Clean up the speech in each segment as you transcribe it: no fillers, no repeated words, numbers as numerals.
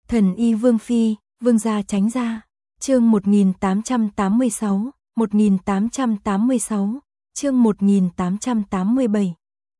Thần y Vương Phi, Vương gia tránh ra. Chương 1886, 1886, chương 1887.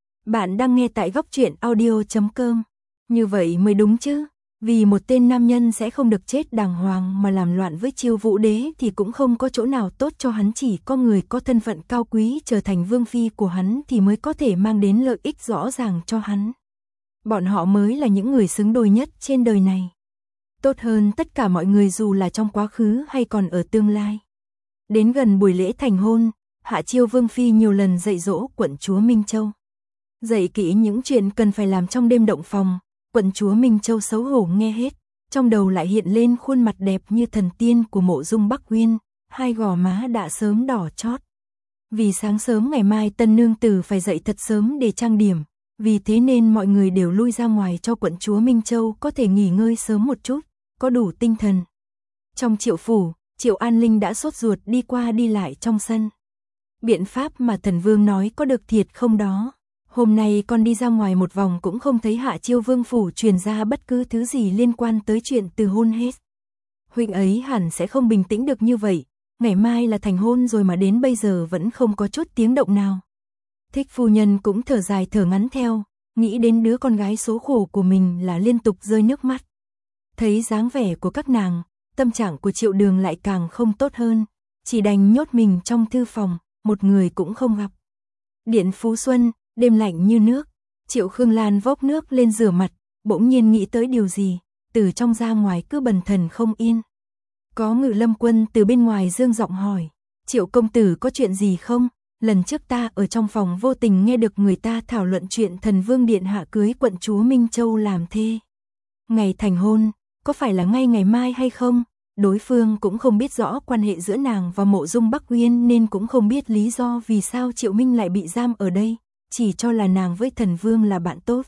Bạn đang nghe tại góc truyện audio.com. Như vậy mới đúng chứ, vì một tên nam nhân sẽ không được chết đàng hoàng mà làm loạn với Chiêu Vũ Đế thì cũng không có chỗ nào tốt cho hắn, chỉ có người có thân phận cao quý trở thành vương phi của hắn thì mới có thể mang đến lợi ích rõ ràng cho hắn. Bọn họ mới là những người xứng đôi nhất trên đời này. Tốt hơn tất cả mọi người dù là trong quá khứ hay còn ở tương lai. Đến gần buổi lễ thành hôn, Hạ Chiêu Vương Phi nhiều lần dạy dỗ quận chúa Minh Châu. Dạy kỹ những chuyện cần phải làm trong đêm động phòng, quận chúa Minh Châu xấu hổ nghe hết, trong đầu lại hiện lên khuôn mặt đẹp như thần tiên của Mộ Dung Bắc Uyên, hai gò má đã sớm đỏ chót. Vì sáng sớm ngày mai tân nương tử phải dậy thật sớm để trang điểm, vì thế nên mọi người đều lui ra ngoài cho quận chúa Minh Châu có thể nghỉ ngơi sớm một chút, có đủ tinh thần. Trong Triệu phủ, Triệu An Linh đã sốt ruột đi qua đi lại trong sân. Biện pháp mà Thần Vương nói có được thiệt không đó? Hôm nay con đi ra ngoài một vòng cũng không thấy Hạ Chiêu Vương phủ truyền ra bất cứ thứ gì liên quan tới chuyện từ hôn hết. Huynh ấy hẳn sẽ không bình tĩnh được như vậy, ngày mai là thành hôn rồi mà đến bây giờ vẫn không có chút tiếng động nào. Thích phu nhân cũng thở dài thở ngắn theo, nghĩ đến đứa con gái số khổ của mình là liên tục rơi nước mắt. Thấy dáng vẻ của các nàng, tâm trạng của Triệu Đường lại càng không tốt hơn, chỉ đành nhốt mình trong thư phòng, một người cũng không gặp. Điện Phú Xuân, đêm lạnh như nước, Triệu Khương Lan vốc nước lên rửa mặt, bỗng nhiên nghĩ tới điều gì, từ trong ra ngoài cứ bần thần không yên. Có Ngự Lâm Quân từ bên ngoài dương giọng hỏi, Triệu công tử có chuyện gì không? Lần trước ta ở trong phòng vô tình nghe được người ta thảo luận chuyện Thần Vương điện hạ cưới quận chúa Minh Châu làm thê. Ngày thành hôn, có phải là ngay ngày mai hay không? Đối phương cũng không biết rõ quan hệ giữa nàng và Mộ Dung Bắc Uyên nên cũng không biết lý do vì sao Triệu Minh lại bị giam ở đây, chỉ cho là nàng với Thần Vương là bạn tốt.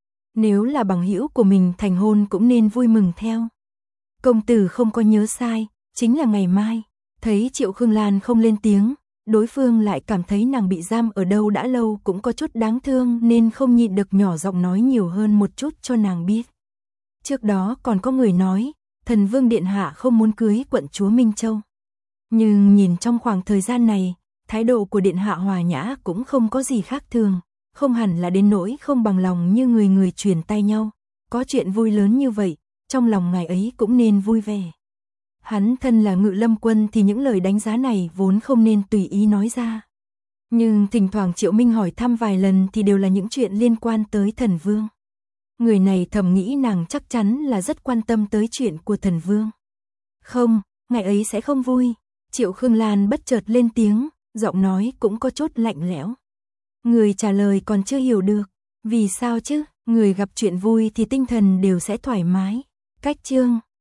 Nếu là bằng hữu của mình thành hôn cũng nên vui mừng theo. Công tử không có nhớ sai, chính là ngày mai. Thấy Triệu Khương Lan không lên tiếng, đối phương lại cảm thấy nàng bị giam ở đâu đã lâu cũng có chút đáng thương nên không nhịn được nhỏ giọng nói nhiều hơn một chút cho nàng biết. Trước đó còn có người nói, Thần Vương điện hạ không muốn cưới quận chúa Minh Châu. Nhưng nhìn trong khoảng thời gian này, thái độ của điện hạ hòa nhã cũng không có gì khác thường, không hẳn là đến nỗi không bằng lòng như người người truyền tay nhau. Có chuyện vui lớn như vậy, trong lòng ngài ấy cũng nên vui vẻ. Hắn thân là Ngự Lâm Quân thì những lời đánh giá này vốn không nên tùy ý nói ra. Nhưng thỉnh thoảng Triệu Minh hỏi thăm vài lần thì đều là những chuyện liên quan tới Thần Vương. Người này thầm nghĩ nàng chắc chắn là rất quan tâm tới chuyện của Thần Vương. Không, ngài ấy sẽ không vui. Triệu Khương Lan bất chợt lên tiếng, giọng nói cũng có chút lạnh lẽo. Người trả lời còn chưa hiểu được. Vì sao chứ? Người gặp chuyện vui thì tinh thần đều sẽ thoải mái. Cách chương